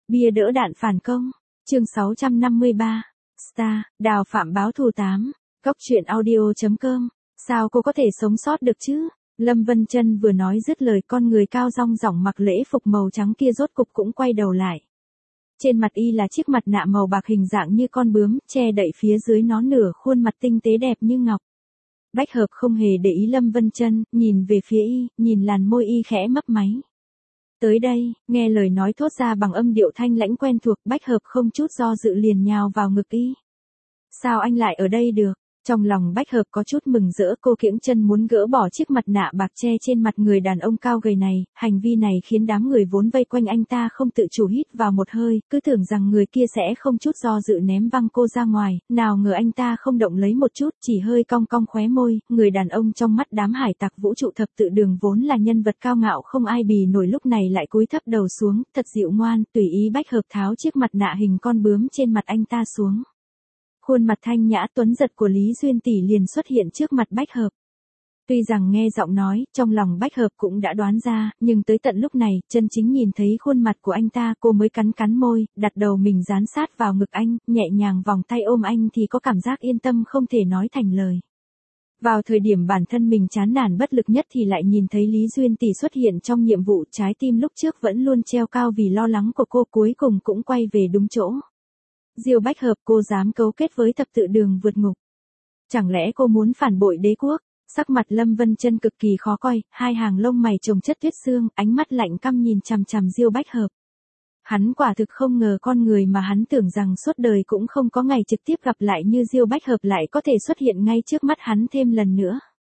Bia đỡ đạn phản công. Chương 653. Star, Đào Phạm báo thù 8. Góc truyện audio.com. Sao cô có thể sống sót được chứ? Lâm Vân Chân vừa nói dứt lời, con người cao rong ròng mặc lễ phục màu trắng kia rốt cục cũng quay đầu lại. Trên mặt y là chiếc mặt nạ màu bạc hình dạng như con bướm, che đậy phía dưới nó nửa khuôn mặt tinh tế đẹp như ngọc. Bách Hợp không hề để ý Lâm Vân Chân, nhìn về phía y, nhìn làn môi y khẽ mấp máy. Tới đây, nghe lời nói thốt ra bằng âm điệu thanh lãnh quen thuộc, Bách Hợp không chút do dự liền nhào vào ngực y. Sao anh lại ở đây được? Trong lòng Bách Hợp có chút mừng rỡ, cô kiễng chân muốn gỡ bỏ chiếc mặt nạ bạc che trên mặt người đàn ông cao gầy này, hành vi này khiến đám người vốn vây quanh anh ta không tự chủ hít vào một hơi, cứ tưởng rằng người kia sẽ không chút do dự ném văng cô ra ngoài, nào ngờ anh ta không động lấy một chút, chỉ hơi cong cong khóe môi, người đàn ông trong mắt đám hải tặc vũ trụ thập tự đường vốn là nhân vật cao ngạo không ai bì nổi lúc này lại cúi thấp đầu xuống, thật dịu ngoan, tùy ý Bách Hợp tháo chiếc mặt nạ hình con bướm trên mặt anh ta xuống. Khuôn mặt thanh nhã tuấn giật của Lý Duyên tỷ liền xuất hiện trước mặt Bách Hợp. Tuy rằng nghe giọng nói, trong lòng Bách Hợp cũng đã đoán ra, nhưng tới tận lúc này, chân chính nhìn thấy khuôn mặt của anh ta, cô mới cắn cắn môi, đặt đầu mình dán sát vào ngực anh, nhẹ nhàng vòng tay ôm anh thì có cảm giác yên tâm không thể nói thành lời. Vào thời điểm bản thân mình chán nản bất lực nhất thì lại nhìn thấy Lý Duyên tỷ xuất hiện trong nhiệm vụ, trái tim lúc trước vẫn luôn treo cao vì lo lắng của cô cuối cùng cũng quay về đúng chỗ. Diêu Bách Hợp, cô dám cấu kết với thập tự đường vượt ngục. Chẳng lẽ cô muốn phản bội đế quốc? Sắc mặt Lâm Vân Chân cực kỳ khó coi, hai hàng lông mày chồng chất tuyết xương, ánh mắt lạnh căm nhìn chằm chằm Diêu Bách Hợp. Hắn quả thực không ngờ con người mà hắn tưởng rằng suốt đời cũng không có ngày trực tiếp gặp lại như Diêu Bách Hợp lại có thể xuất hiện ngay trước mắt hắn thêm lần nữa.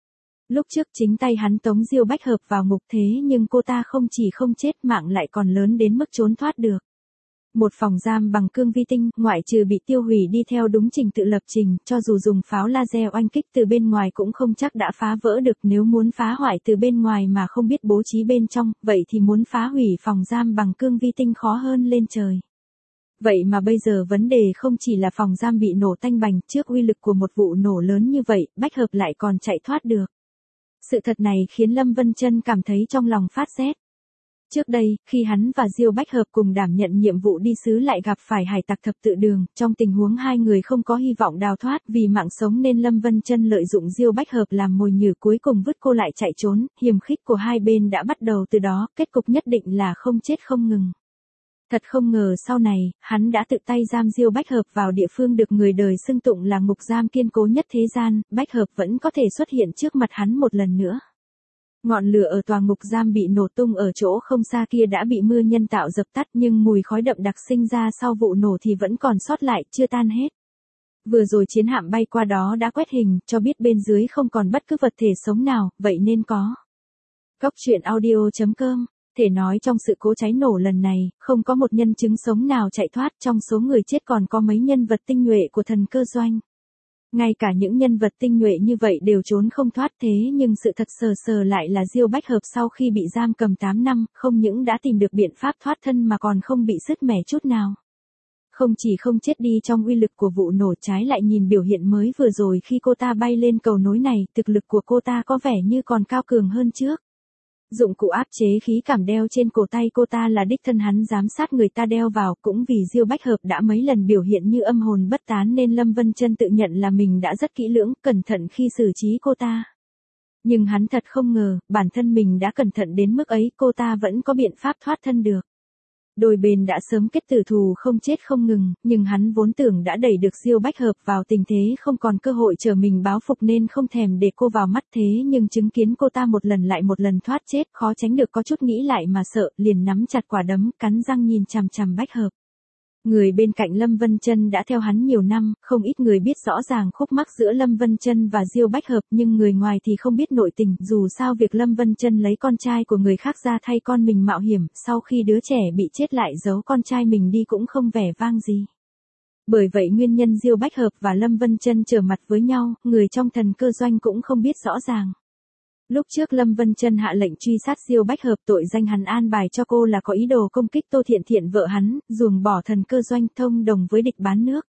Lúc trước chính tay hắn tống Diêu Bách Hợp vào ngục, thế nhưng cô ta không chỉ không chết, mạng lại còn lớn đến mức trốn thoát được. Một phòng giam bằng cương vi tinh, ngoại trừ bị tiêu hủy đi theo đúng trình tự lập trình, cho dù dùng pháo laser oanh kích từ bên ngoài cũng không chắc đã phá vỡ được, nếu muốn phá hoại từ bên ngoài mà không biết bố trí bên trong, vậy thì muốn phá hủy phòng giam bằng cương vi tinh khó hơn lên trời. Vậy mà bây giờ vấn đề không chỉ là phòng giam bị nổ tanh bành, trước uy lực của một vụ nổ lớn như vậy, Bách Hợp lại còn chạy thoát được. Sự thật này khiến Lâm Vân Chân cảm thấy trong lòng phát rét. Trước đây, khi hắn và Diêu Bách Hợp cùng đảm nhận nhiệm vụ đi sứ lại gặp phải hải tặc thập tự đường, trong tình huống hai người không có hy vọng đào thoát vì mạng sống nên Lâm Vân Chân lợi dụng Diêu Bách Hợp làm mồi nhử, cuối cùng vứt cô lại chạy trốn, hiềm khích của hai bên đã bắt đầu từ đó, kết cục nhất định là không chết không ngừng. Thật không ngờ sau này, hắn đã tự tay giam Diêu Bách Hợp vào địa phương được người đời xưng tụng là ngục giam kiên cố nhất thế gian, Bách Hợp vẫn có thể xuất hiện trước mặt hắn một lần nữa. Ngọn lửa ở tòa ngục giam bị nổ tung ở chỗ không xa kia đã bị mưa nhân tạo dập tắt, nhưng mùi khói đậm đặc sinh ra sau vụ nổ thì vẫn còn sót lại, chưa tan hết. Vừa rồi chiến hạm bay qua đó đã quét hình, cho biết bên dưới không còn bất cứ vật thể sống nào, vậy nên có. Góc truyện audio.com. Thể nói trong sự cố cháy nổ lần này, không có một nhân chứng sống nào chạy thoát, trong số người chết còn có mấy nhân vật tinh nhuệ của thần cơ doanh. Ngay cả những nhân vật tinh nhuệ như vậy đều trốn không thoát, thế nhưng sự thật sờ lại là Diêu Bách Hợp sau khi bị giam cầm 8 năm, không những đã tìm được biện pháp thoát thân mà còn không bị sứt mẻ chút nào. Không chỉ không chết đi trong uy lực của vụ nổ, trái lại nhìn biểu hiện mới vừa rồi khi cô ta bay lên cầu nối này, thực lực của cô ta có vẻ như còn cao cường hơn trước. Dụng cụ áp chế khí cảm đeo trên cổ tay cô ta là đích thân hắn giám sát người ta đeo vào, cũng vì Diêu Bách Hợp đã mấy lần biểu hiện như âm hồn bất tán nên Lâm Vân Chân tự nhận là mình đã rất kỹ lưỡng, cẩn thận khi xử trí cô ta. Nhưng hắn thật không ngờ, bản thân mình đã cẩn thận đến mức ấy, cô ta vẫn có biện pháp thoát thân được. Đôi bên đã sớm kết tử thù không chết không ngừng, nhưng hắn vốn tưởng đã đẩy được Diêu Bách Hợp vào tình thế không còn cơ hội chờ mình báo phục nên không thèm để cô vào mắt, thế nhưng chứng kiến cô ta một lần lại một lần thoát chết, khó tránh được có chút nghĩ lại mà sợ, liền nắm chặt quả đấm, cắn răng nhìn chằm chằm Bách Hợp. Người bên cạnh Lâm Vân Chân đã theo hắn nhiều năm, không ít người biết rõ ràng khúc mắc giữa Lâm Vân Chân và Diêu Bách Hợp, nhưng người ngoài thì không biết nội tình, dù sao việc Lâm Vân Chân lấy con trai của người khác ra thay con mình mạo hiểm, sau khi đứa trẻ bị chết lại giấu con trai mình đi cũng không vẻ vang gì. Bởi vậy nguyên nhân Diêu Bách Hợp và Lâm Vân Chân trở mặt với nhau, người trong thần cơ doanh cũng không biết rõ ràng. Lúc trước Lâm Vân Chân hạ lệnh truy sát Diêu Bách Hợp, tội danh hắn an bài cho cô là có ý đồ công kích Tô Thiện Thiện vợ hắn, ruồng bỏ thần cơ doanh, thông đồng với địch bán nước.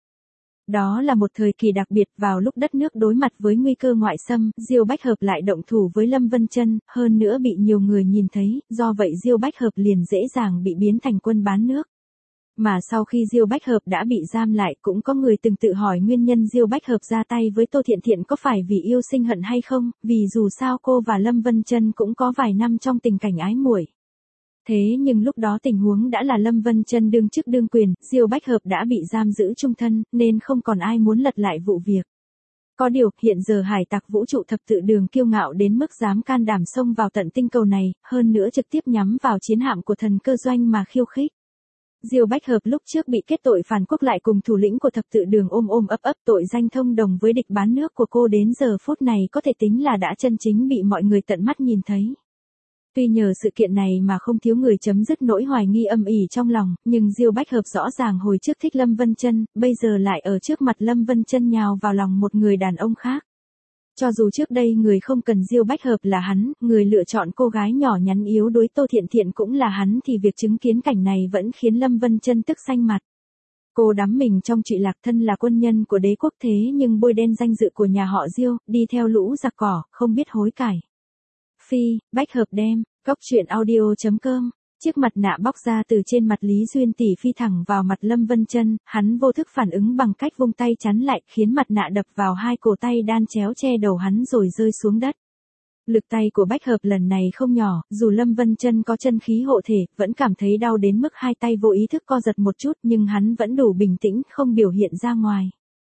Đó là một thời kỳ đặc biệt, vào lúc đất nước đối mặt với nguy cơ ngoại xâm, Diêu Bách Hợp lại động thủ với Lâm Vân Chân, hơn nữa bị nhiều người nhìn thấy, do vậy Diêu Bách Hợp liền dễ dàng bị biến thành quân bán nước. Mà sau khi Diêu Bách Hợp đã bị giam lại cũng có người từng tự hỏi nguyên nhân Diêu Bách Hợp ra tay với Tô Thiện Thiện có phải vì yêu sinh hận hay không, vì dù sao cô và Lâm Vân Chân cũng có vài năm trong tình cảnh ái muội. Thế nhưng lúc đó tình huống đã là Lâm Vân Chân đương chức đương quyền, Diêu Bách Hợp đã bị giam giữ chung thân, nên không còn ai muốn lật lại vụ việc. Có điều, hiện giờ hải tặc vũ trụ thập tự đường kiêu ngạo đến mức dám can đảm xông vào tận tinh cầu này, hơn nữa trực tiếp nhắm vào chiến hạm của thần cơ doanh mà khiêu khích. Diêu Bách Hợp lúc trước bị kết tội phản quốc lại cùng thủ lĩnh của thập tự đường ôm ôm ấp ấp tội danh thông đồng với địch bán nước của cô đến giờ phút này có thể tính là đã chân chính bị mọi người tận mắt nhìn thấy. Tuy nhờ sự kiện này mà không thiếu người chấm dứt nỗi hoài nghi âm ỉ trong lòng, nhưng Diêu Bách Hợp rõ ràng hồi trước thích Lâm Vân Chân, bây giờ lại ở trước mặt Lâm Vân Chân nhào vào lòng một người đàn ông khác. Cho dù trước đây người không cần Diêu Bách Hợp là hắn, người lựa chọn cô gái nhỏ nhắn yếu đuối Tô Thiện Thiện cũng là hắn thì việc chứng kiến cảnh này vẫn khiến Lâm Vân Chân tức xanh mặt. Cô đắm mình trong trụy lạc thân là quân nhân của đế quốc thế nhưng bôi đen danh dự của nhà họ Diêu, đi theo lũ giặc cỏ, không biết hối cải. Phi, Bách Hợp đem, góc truyện audio.com. Chiếc mặt nạ bóc ra từ trên mặt Lý Duyên Tỷ phi thẳng vào mặt Lâm Vân Chân, hắn vô thức phản ứng bằng cách vung tay chắn lại, khiến mặt nạ đập vào hai cổ tay đan chéo che đầu hắn rồi rơi xuống đất. Lực tay của Bách Hợp lần này không nhỏ, dù Lâm Vân Chân có chân khí hộ thể, vẫn cảm thấy đau đến mức hai tay vô ý thức co giật một chút, nhưng hắn vẫn đủ bình tĩnh, không biểu hiện ra ngoài.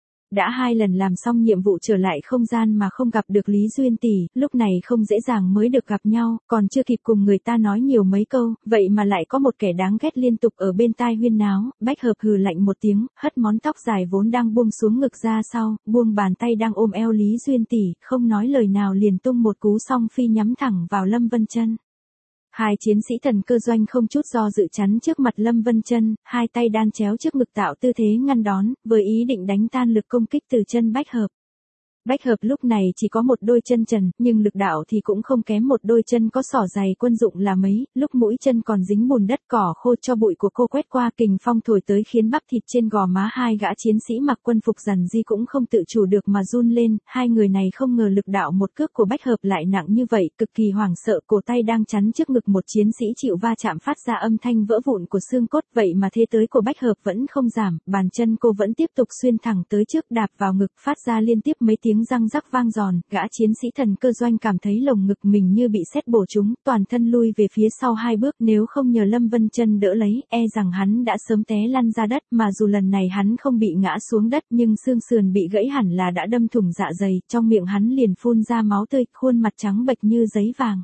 Đã 2 lần làm xong nhiệm vụ trở lại không gian mà không gặp được Lý Duyên Tỷ, lúc này không dễ dàng mới được gặp nhau, còn chưa kịp cùng người ta nói nhiều mấy câu, vậy mà lại có một kẻ đáng ghét liên tục ở bên tai huyên náo. Bách Hợp hừ lạnh một tiếng, hất món tóc dài vốn đang buông xuống ngực ra sau, buông bàn tay đang ôm eo Lý Duyên Tỷ, không nói lời nào liền tung một cú song phi nhắm thẳng vào Lâm Vân Chân. Hai chiến sĩ thần cơ doanh không chút do dự chắn trước mặt Lâm Vân Chân, hai tay đan chéo trước ngực tạo tư thế ngăn đón, với ý định đánh tan lực công kích từ chân Bách Hợp. Bách Hợp lúc này chỉ có một đôi chân trần, nhưng lực đạo thì cũng không kém một đôi chân có xỏ giày quân dụng là mấy, lúc mũi chân còn dính bùn đất cỏ khô cho bụi của cô quét qua, kình phong thổi tới khiến bắp thịt trên gò má hai gã chiến sĩ mặc quân phục rằn ri cũng không tự chủ được mà run lên, hai người này không ngờ lực đạo một cước của Bách Hợp lại nặng như vậy, cực kỳ hoảng sợ, cổ tay đang chắn trước ngực một chiến sĩ chịu va chạm phát ra âm thanh vỡ vụn của xương cốt, vậy mà thế tới của Bách Hợp vẫn không giảm, bàn chân cô vẫn tiếp tục xuyên thẳng tới trước đạp vào ngực phát ra liên tiếp mấy tiếng răng rắc vang giòn, gã chiến sĩ thần cơ doanh cảm thấy lồng ngực mình như bị sét bổ trúng, toàn thân lui về phía sau 2 bước, nếu không nhờ Lâm Vân Chân đỡ lấy, e rằng hắn đã sớm té lăn ra đất, mà dù lần này hắn không bị ngã xuống đất nhưng xương sườn bị gãy hẳn là đã đâm thủng dạ dày, trong miệng hắn liền phun ra máu tươi, khuôn mặt trắng bệch như giấy vàng.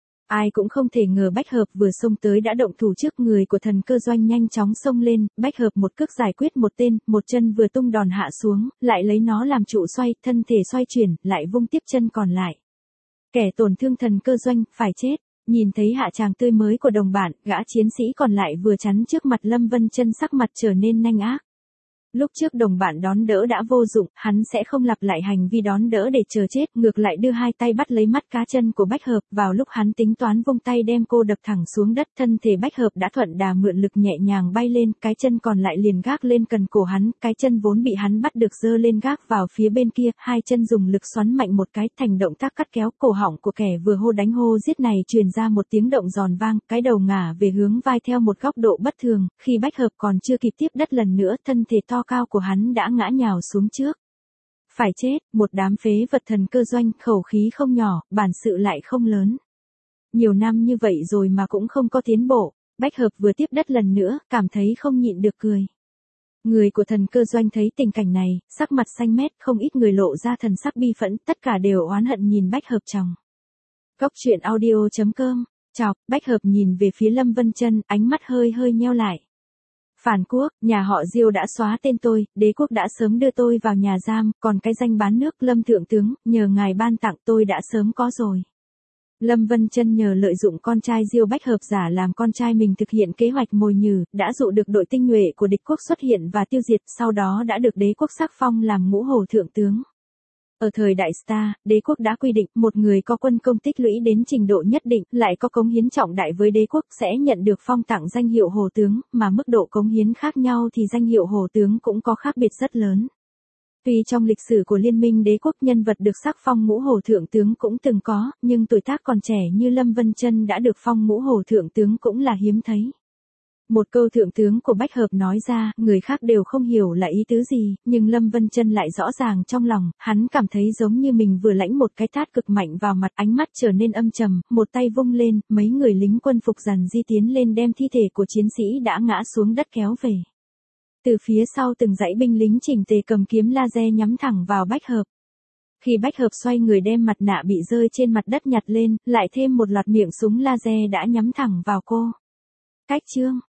Ai cũng không thể ngờ Bách Hợp vừa xông tới đã động thủ trước người của thần cơ doanh nhanh chóng xông lên, Bách Hợp một cước giải quyết một tên, một chân vừa tung đòn hạ xuống, lại lấy nó làm trụ xoay, thân thể xoay chuyển, lại vung tiếp chân còn lại. Kẻ tổn thương thần cơ doanh, phải chết. Nhìn thấy hạ tràng tươi mới của đồng bạn, gã chiến sĩ còn lại vừa chắn trước mặt Lâm Vân Chân sắc mặt trở nên nhanh ác. Lúc trước đồng bạn đón đỡ đã vô dụng, hắn sẽ không lặp lại hành vi đón đỡ để chờ chết, ngược lại đưa hai tay bắt lấy mắt cá chân của Bách Hợp, vào lúc hắn tính toán vung tay đem cô đập thẳng xuống đất, thân thể Bách Hợp đã thuận đà mượn lực nhẹ nhàng bay lên, cái chân còn lại liền gác lên cần cổ hắn, cái chân vốn bị hắn bắt được giơ lên gác vào phía bên kia, hai chân dùng lực xoắn mạnh một cái, thành động tác cắt kéo, cổ họng của kẻ vừa hô đánh hô giết này truyền ra một tiếng động giòn vang, cái đầu ngả về hướng vai theo một góc độ bất thường, khi Bách Hợp còn chưa kịp tiếp đất lần nữa, thân thể to cao của hắn đã ngã nhào xuống trước. Phải chết, một đám phế vật thần cơ doanh, khẩu khí không nhỏ, bản sự lại không lớn. Nhiều năm như vậy rồi mà cũng không có tiến bộ, Bách Hợp vừa tiếp đất lần nữa, cảm thấy không nhịn được cười. Người của thần cơ doanh thấy tình cảnh này, sắc mặt xanh mét, không ít người lộ ra thần sắc bi phẫn, tất cả đều oán hận nhìn Bách Hợp chồng. Góc truyện audio.com, chọc, Bách Hợp nhìn về phía Lâm Vân Chân, ánh mắt hơi hơi nheo lại. Phản quốc, nhà họ Diêu đã xóa tên tôi, đế quốc đã sớm đưa tôi vào nhà giam, còn cái danh bán nước Lâm Thượng Tướng, nhờ ngài ban tặng tôi đã sớm có rồi. Lâm Vân Chân nhờ lợi dụng con trai Diêu Bách Hợp giả làm con trai mình thực hiện kế hoạch mồi nhử, đã dụ được đội tinh nhuệ của địch quốc xuất hiện và tiêu diệt, sau đó đã được đế quốc sắc phong làm ngũ hổ thượng tướng. Ở thời đại Star, đế quốc đã quy định, một người có quân công tích lũy đến trình độ nhất định, lại có cống hiến trọng đại với đế quốc sẽ nhận được phong tặng danh hiệu hổ tướng, mà mức độ cống hiến khác nhau thì danh hiệu hổ tướng cũng có khác biệt rất lớn. Tuy trong lịch sử của Liên minh đế quốc nhân vật được sắc phong ngũ hổ thượng tướng cũng từng có, nhưng tuổi tác còn trẻ như Lâm Vân Chân đã được phong ngũ hổ thượng tướng cũng là hiếm thấy. Một câu thượng tướng của Bách Hợp nói ra, người khác đều không hiểu là ý tứ gì, nhưng Lâm Vân Chân lại rõ ràng trong lòng, hắn cảm thấy giống như mình vừa lãnh một cái tát cực mạnh vào mặt, ánh mắt trở nên âm trầm, một tay vung lên, mấy người lính quân phục dàn di tiến lên đem thi thể của chiến sĩ đã ngã xuống đất kéo về. Từ phía sau từng dãy binh lính chỉnh tề cầm kiếm laser nhắm thẳng vào Bách Hợp. Khi Bách Hợp xoay người đem mặt nạ bị rơi trên mặt đất nhặt lên, lại thêm một loạt miệng súng laser đã nhắm thẳng vào cô. Cách chương